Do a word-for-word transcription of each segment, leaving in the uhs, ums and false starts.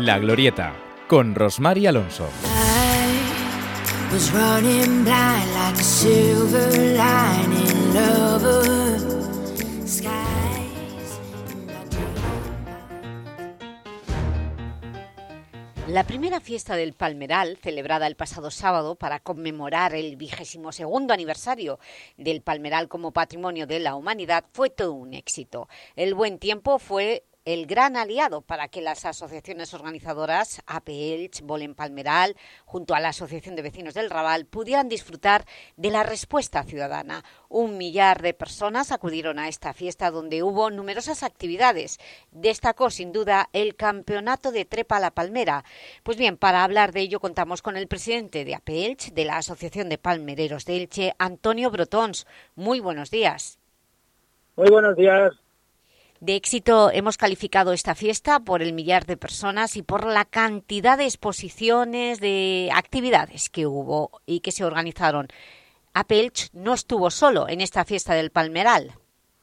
La Glorieta, con Rosmar y Alonso. La primera fiesta del Palmeral, celebrada el pasado sábado para conmemorar el vigésimo segundo aniversario del Palmeral como Patrimonio de la Humanidad, fue todo un éxito. El buen tiempo fue el gran aliado para que las asociaciones organizadoras A P Elx, Volem Palmeral, junto a la Asociación de Vecinos del Raval, pudieran disfrutar de la respuesta ciudadana. Un millar de personas acudieron a esta fiesta donde hubo numerosas actividades. Destacó sin duda el campeonato de trepa a la palmera. Pues bien, para hablar de ello contamos con el presidente de A P Elx, de la Asociación de Palmereros de Elche, Antonio Brotons. Muy buenos días. Muy buenos días. De éxito hemos calificado esta fiesta por el millar de personas y por la cantidad de exposiciones, de actividades que hubo y que se organizaron. A P Elx no estuvo solo en esta fiesta del Palmeral.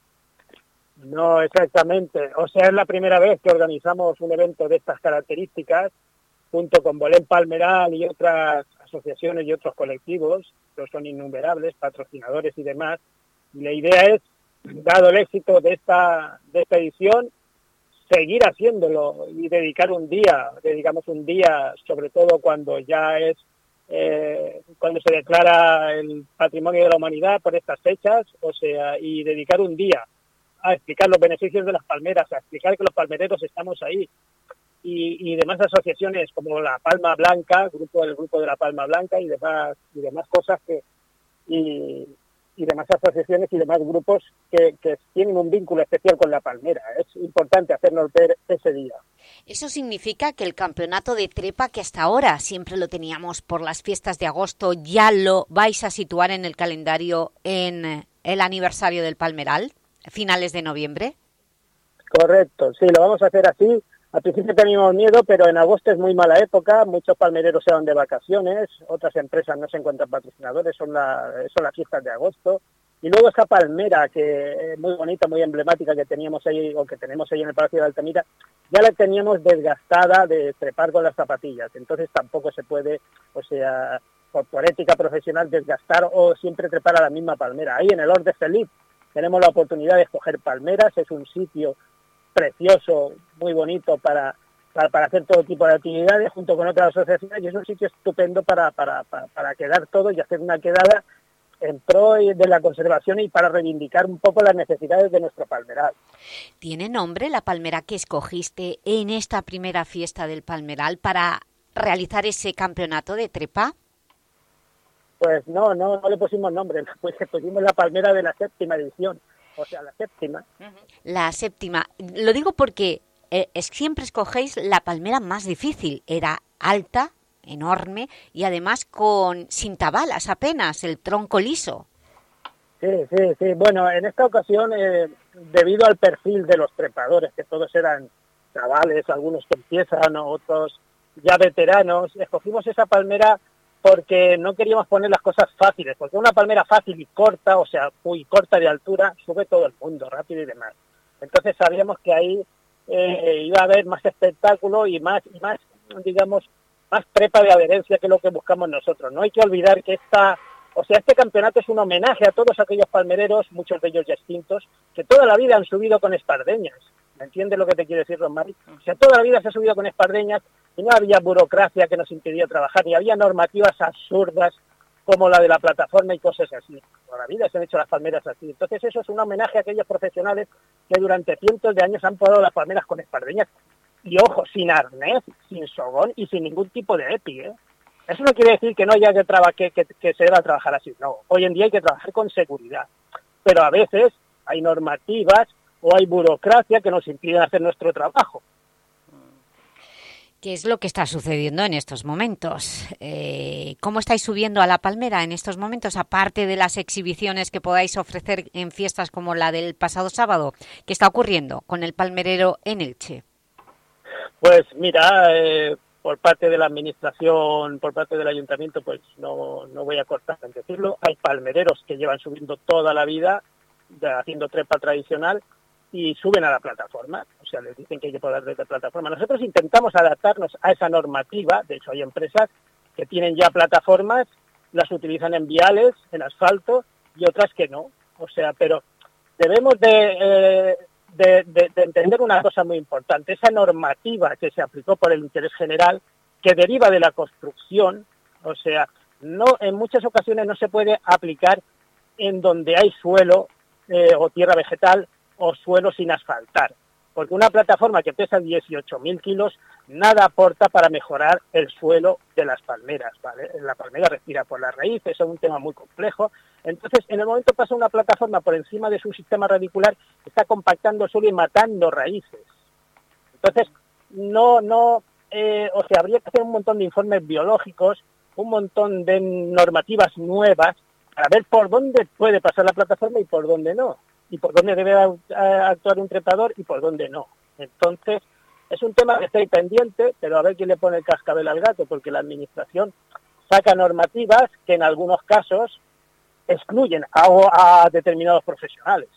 No, exactamente. O sea, es la primera vez que organizamos un evento de estas características junto con Volem Palmeral y otras asociaciones y otros colectivos, que son innumerables, patrocinadores y demás. Y la idea es, dado el éxito de esta de esta edición, seguir haciéndolo y dedicar un día, dedicamos un día, sobre todo cuando ya es, eh, cuando se declara el Patrimonio de la Humanidad por estas fechas, o sea, y dedicar un día a explicar los beneficios de las palmeras, a explicar que los palmereros estamos ahí, y, y demás asociaciones como la Palma Blanca, grupo del grupo de la Palma Blanca y demás, y demás cosas que... Y, y demás asociaciones y demás grupos que, que tienen un vínculo especial con la palmera. Es importante hacernos ver ese día. Eso significa que el campeonato de trepa, que hasta ahora siempre lo teníamos por las fiestas de agosto, ¿ya lo vais a situar en el calendario en el aniversario del Palmeral, finales de noviembre? Correcto, sí, lo vamos a hacer así. Al principio teníamos miedo, pero en agosto es muy mala época, muchos palmereros se van de vacaciones, otras empresas no se encuentran patrocinadores, son, la, son las fiestas de agosto. Y luego esa palmera, que es muy bonita, muy emblemática, que teníamos ahí, o que tenemos ahí en el Palacio de Altamira, ya la teníamos desgastada de trepar con las zapatillas, entonces tampoco se puede, o sea, por, por ética profesional, desgastar o siempre trepar a la misma palmera. Ahí en el Hort de Felip tenemos la oportunidad de escoger palmeras, es un sitio precioso, muy bonito para, para para hacer todo tipo de actividades junto con otras asociaciones, y es un sitio estupendo para para, para, para quedar todo y hacer una quedada en pro de la conservación y para reivindicar un poco las necesidades de nuestro palmeral. ¿Tiene nombre la palmera que escogiste en esta primera fiesta del Palmeral para realizar ese campeonato de trepa? Pues no, no, no le pusimos nombre, pues le pusimos la palmera de la séptima edición. O sea, la séptima. La séptima. Lo digo porque eh, es, siempre escogéis la palmera más difícil. Era alta, enorme y además con sin tabalas apenas, el tronco liso. Sí, sí, sí. Bueno, en esta ocasión, eh, debido al perfil de los trepadores, que todos eran chavales, algunos que empiezan, otros ya veteranos, escogimos esa palmera porque no queríamos poner las cosas fáciles, porque una palmera fácil y corta, o sea, muy corta de altura, sube todo el mundo, rápido y demás. Entonces sabíamos que ahí eh, iba a haber más espectáculo y más, y más, digamos, más trepa de adherencia, que es lo que buscamos nosotros. No hay que olvidar que esta, o sea, este campeonato es un homenaje a todos aquellos palmereros, muchos de ellos ya extintos, que toda la vida han subido con espardeñas. ¿Me entiendes lo que te quiero decir, Rosmar? O sea, toda la vida se ha subido con espardeñas y no había burocracia que nos impedía trabajar, ni había normativas absurdas como la de la plataforma y cosas así. Toda la vida se han hecho las palmeras así. Entonces eso es un homenaje a aquellos profesionales que durante cientos de años han podado las palmeras con espardeñas. Y ojo, sin arnés, sin sogón y sin ningún tipo de EPI, ¿eh? Eso no quiere decir que no haya que, traba, que, que, que se deba trabajar así. No, hoy en día hay que trabajar con seguridad. Pero a veces hay normativas o hay burocracia que nos impiden hacer nuestro trabajo. ¿Qué es lo que está sucediendo en estos momentos? Eh, ¿Cómo estáis subiendo a la palmera en estos momentos, aparte de las exhibiciones que podáis ofrecer en fiestas como la del pasado sábado? ¿Qué está ocurriendo con el palmerero en Elche? Pues mira, eh, por parte de la administración, por parte del ayuntamiento, pues no, no voy a cortar en decirlo. Hay palmereros que llevan subiendo toda la vida, haciendo trepa tradicional, y suben a la plataforma. O sea, les dicen que hay que poder desde plataforma. Nosotros intentamos adaptarnos a esa normativa, de hecho hay empresas que tienen ya plataformas, las utilizan en viales, en asfalto, y otras que no. O sea, pero debemos de, eh, de, de, de entender una cosa muy importante. Esa normativa que se aplicó por el interés general, que deriva de la construcción, o sea, no en muchas ocasiones no se puede aplicar en donde hay suelo eh, o tierra vegetal o suelo sin asfaltar. Porque una plataforma que pesa dieciocho mil kilos nada aporta para mejorar el suelo de las palmeras, ¿vale? La palmera respira por las raíces, es un tema muy complejo. Entonces, en el momento que pasa una plataforma por encima de su sistema radicular, está compactando el suelo y matando raíces. Entonces, no, no, eh, o sea, habría que hacer un montón de informes biológicos, un montón de normativas nuevas, para ver por dónde puede pasar la plataforma y por dónde no. Y por dónde debe actuar un trepador y por dónde no. Entonces, es un tema que está ahí pendiente, pero a ver quién le pone el cascabel al gato, porque la Administración saca normativas que en algunos casos excluyen a, a determinados profesionales.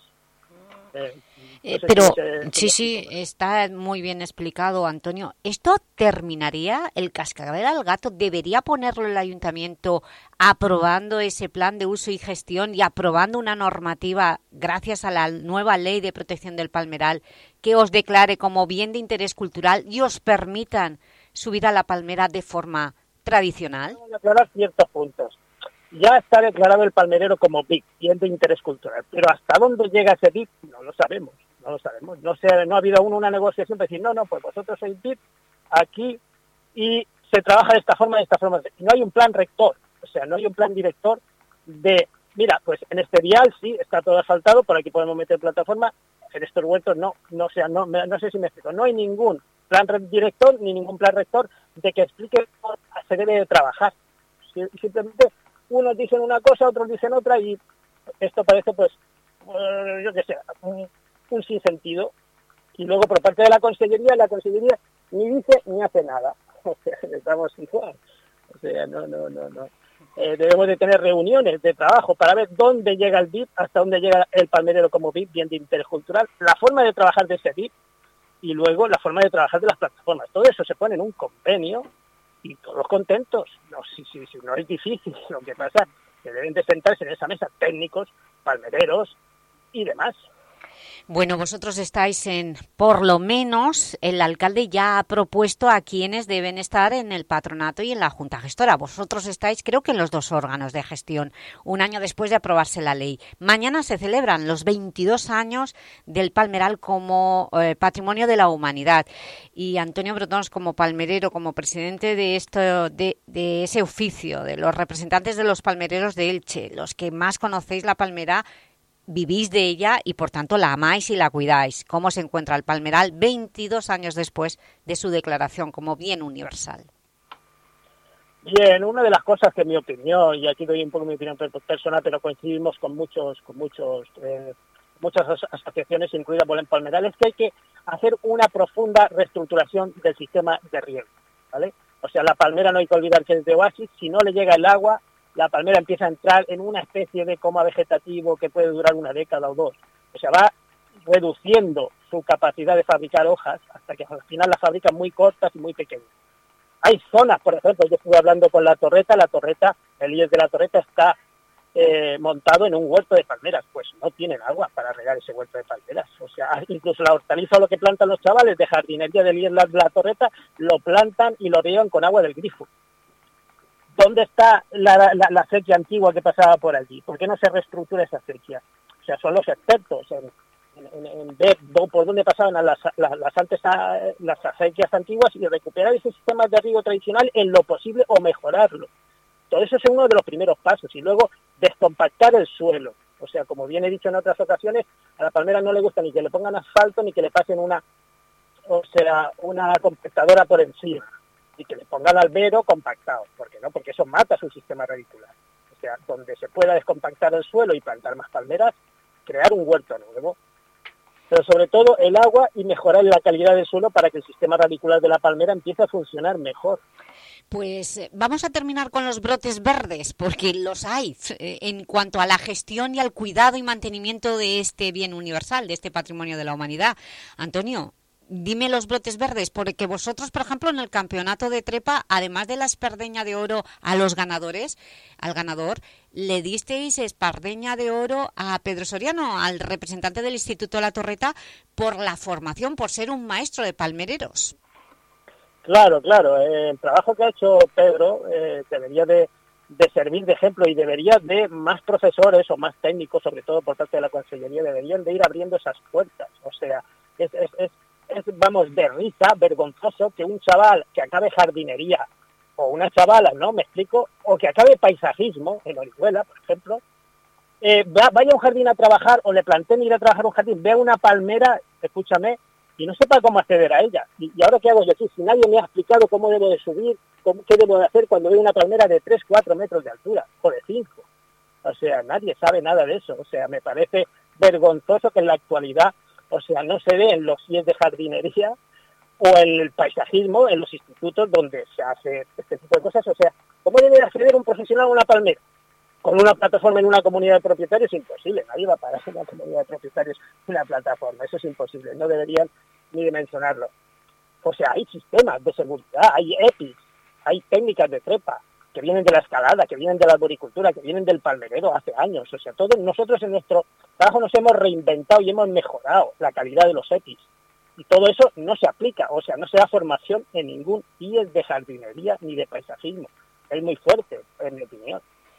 Eh, Eh, pero sí, sí, está muy bien explicado, Antonio. ¿Esto terminaría? ¿El cascabel al gato debería ponerlo el Ayuntamiento aprobando ese plan de uso y gestión y aprobando una normativa gracias a la nueva Ley de Protección del Palmeral que os declare como bien de interés cultural y os permitan subir a la palmera de forma tradicional? Vamos a aclarar ciertos puntos. Ya está declarado el palmerero como B I C, bien de interés cultural, pero hasta dónde llega ese B I C no lo sabemos. No lo sabemos, no, sé, no ha habido aún una negociación para decir, no, no, pues vosotros sois B I C aquí y se trabaja de esta forma, de esta forma. No hay un plan rector, o sea, no hay un plan director de, mira, pues en este vial sí, está todo asfaltado, por aquí podemos meter plataforma, en estos huertos no, no, o sea, no, no sé si me explico, no hay ningún plan director ni ningún plan rector de que explique cómo se debe de trabajar. Simplemente unos dicen una cosa, otros dicen otra y esto parece, pues, yo qué sé, un, un sinsentido. Y luego por parte de la Consellería, la Consellería ni dice ni hace nada. O sea, estamos igual. O sea, no, no, no, no. Eh, debemos de tener reuniones de trabajo para ver dónde llega el B I P, hasta dónde llega el palmerero como B I P, bien de interés cultural, la forma de trabajar de ese B I P y luego la forma de trabajar de las plataformas. Todo eso se pone en un convenio y todos contentos. No, sí, sí, sí, no es difícil. Lo que pasa es que deben de sentarse en esa mesa técnicos, palmereros y demás. Bueno, vosotros estáis en, por lo menos, el alcalde ya ha propuesto a quienes deben estar en el patronato y en la Junta Gestora. Vosotros estáis, creo que en los dos órganos de gestión, un año después de aprobarse la ley. Mañana se celebran los veintidós años del Palmeral como eh, Patrimonio de la Humanidad. Y Antonio Brotons, como palmerero, como presidente de, esto, de, de ese oficio, de los representantes de los palmereros de Elche, los que más conocéis la palmera, vivís de ella y por tanto la amáis y la cuidáis. ¿Cómo se encuentra el palmeral veintidós años después de su declaración como bien universal? Bien, una de las cosas que en mi opinión, y aquí doy un poco mi opinión personal, pero coincidimos con muchos, con muchos, eh, muchas asociaciones, incluida por el palmeral, es que hay que hacer una profunda reestructuración del sistema de riego, ¿vale? O sea, la palmera no hay que olvidar que es de oasis, si no le llega el agua, la palmera empieza a entrar en una especie de coma vegetativo que puede durar una década o dos. O sea, va reduciendo su capacidad de fabricar hojas hasta que al final las fabrican muy cortas y muy pequeñas. Hay zonas, por ejemplo, yo estuve hablando con la torreta, la torreta, el líder de la torreta está eh, montado en un huerto de palmeras, pues no tienen agua para regar ese huerto de palmeras. O sea, incluso la hortaliza o lo que plantan los chavales de jardinería del líder de la torreta, lo plantan y lo riegan con agua del grifo. ¿Dónde está la, la, la acequia antigua que pasaba por allí? ¿Por qué no se reestructura esa acequia? O sea, son los expertos en, en, en ver por dónde pasaban las, las, las, antes, las acequias antiguas y recuperar ese sistema de riego tradicional en lo posible o mejorarlo. Todo eso es uno de los primeros pasos. Y luego descompactar el suelo. O sea, como bien he dicho en otras ocasiones, a la palmera no le gusta ni que le pongan asfalto ni que le pasen una, o sea, una compactadora por encima. Y que le pongan albero compactado. ¿Por qué no? Porque eso mata su sistema radicular. O sea, donde se pueda descompactar el suelo y plantar más palmeras, crear un huerto nuevo. Pero sobre todo el agua y mejorar la calidad del suelo para que el sistema radicular de la palmera empiece a funcionar mejor. Pues eh, vamos a terminar con los brotes verdes, porque los hay eh, en cuanto a la gestión y al cuidado y mantenimiento de este bien universal, de este patrimonio de la humanidad. Antonio, dime los brotes verdes, porque vosotros, por ejemplo, en el campeonato de trepa, además de la espardeña de oro a los ganadores, al ganador, le disteis espardeña de oro a Pedro Soriano, al representante del Instituto La Torreta, por la formación, por ser un maestro de palmereros. Claro, claro. Eh, el trabajo que ha hecho Pedro eh, debería de, de servir de ejemplo y debería de más profesores o más técnicos, sobre todo por parte de la Consellería, deberían de ir abriendo esas puertas. O sea, es, es, es, es vamos, de risa, vergonzoso que un chaval que acabe jardinería o una chavala, ¿no? Me explico, o que acabe paisajismo en Orihuela, por ejemplo, eh, va, vaya a un jardín a trabajar o le planteen ir a trabajar a un jardín, vea una palmera, escúchame, y no sepa cómo acceder a ella. Y, y ahora, ¿qué hago yo aquí? Si nadie me ha explicado cómo debo de subir, cómo, qué debo de hacer cuando veo una palmera de tres, cuatro metros de altura, o de cinco. O sea, nadie sabe nada de eso. O sea, me parece vergonzoso que en la actualidad, o sea, no se ve en los C I E de jardinería o en el paisajismo, en los institutos donde se hace este tipo de cosas. O sea, ¿cómo debe acceder un profesional a una palmera? Con una plataforma en una comunidad de propietarios es imposible. Nadie va a parar en una comunidad de propietarios una plataforma. Eso es imposible. No deberían ni dimensionarlo. O sea, hay sistemas de seguridad, hay E P Is, hay técnicas de trepa que vienen de la escalada, que vienen de la arboricultura, que vienen del palmerero hace años. O sea, todos nosotros en nuestro trabajo nos hemos reinventado y hemos mejorado la calidad de los E P Is. Y todo eso no se aplica, o sea, no se da formación en ningún I E S de jardinería ni de paisajismo. Es muy fuerte, en mi opinión.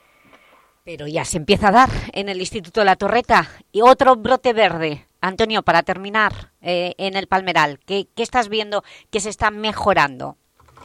Pero ya se empieza a dar en el Instituto La Torreta. Y otro brote verde. Antonio, para terminar, eh, en el Palmeral, ¿qué, ¿qué estás viendo que se está mejorando?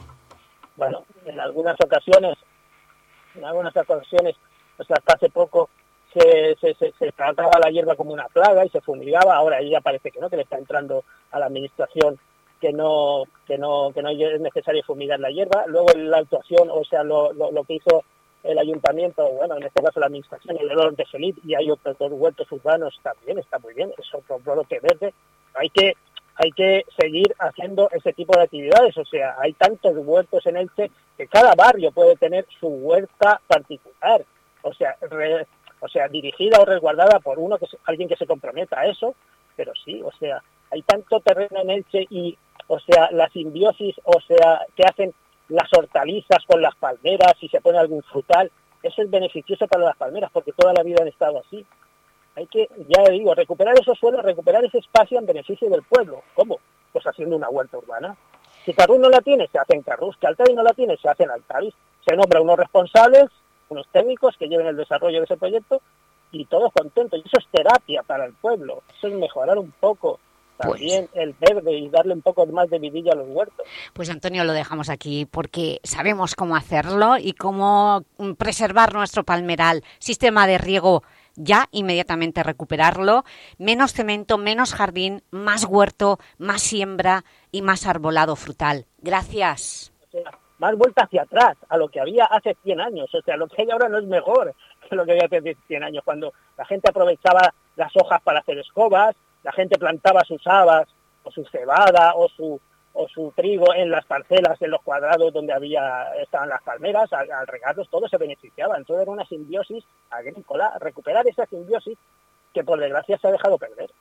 Bueno, en algunas ocasiones, en algunas ocasiones, o sea, hasta hace poco se, se, se, se trataba la hierba como una plaga y se fumigaba. Ahora ya parece que no, que le está entrando a la administración que no que no que no es necesario fumigar la hierba. Luego la actuación, o sea, lo, lo, lo que hizo el ayuntamiento, bueno, en este caso la administración, el olor de Felipe, y hay otros dos huertos urbanos también, está muy bien, es otro brote verde. Hay que hay que seguir haciendo ese tipo de actividades, o sea, hay tantos huertos en Elche que cada barrio puede tener su huerta particular, o sea, re, o sea, dirigida o resguardada por uno que se, alguien que se comprometa a eso, pero sí, o sea, hay tanto terreno en Elche y, o sea, la simbiosis, o sea, que hacen las hortalizas con las palmeras, si se pone algún frutal, eso es beneficioso para las palmeras porque toda la vida han estado así. Hay que, ya digo, recuperar esos suelos, recuperar ese espacio en beneficio del pueblo. ¿Cómo? Pues haciendo una huerta urbana. Si Carrús no la tiene, se hacen Carrús. Si Altari no la tiene, se hacen Altaris. Se nombra unos responsables, unos técnicos que lleven el desarrollo de ese proyecto y todos contentos. Y eso es terapia para el pueblo. Eso es mejorar un poco también pues, el verde y darle un poco más de vidilla a los huertos. Pues Antonio, lo dejamos aquí porque sabemos cómo hacerlo y cómo preservar nuestro palmeral. Sistema de riego, ya inmediatamente recuperarlo. Menos cemento, menos jardín, más huerto, más siembra y más arbolado frutal. Gracias. O sea, más vuelta hacia atrás, a lo que había hace cien años. O sea, lo que hay ahora no es mejor que lo que había hace cien años, cuando la gente aprovechaba las hojas para hacer escobas, la gente plantaba sus habas o su cebada o su o su trigo en las parcelas, en los cuadrados donde había estaban las palmeras, al, al regarlos todos se beneficiaban. Entonces era una simbiosis agrícola, recuperar esa simbiosis que por desgracia se ha dejado perder.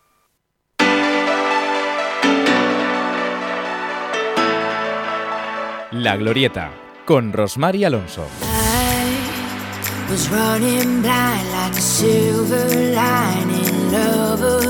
La Glorieta, con Rosmar y Alonso. Was running blind like a silver lining, lover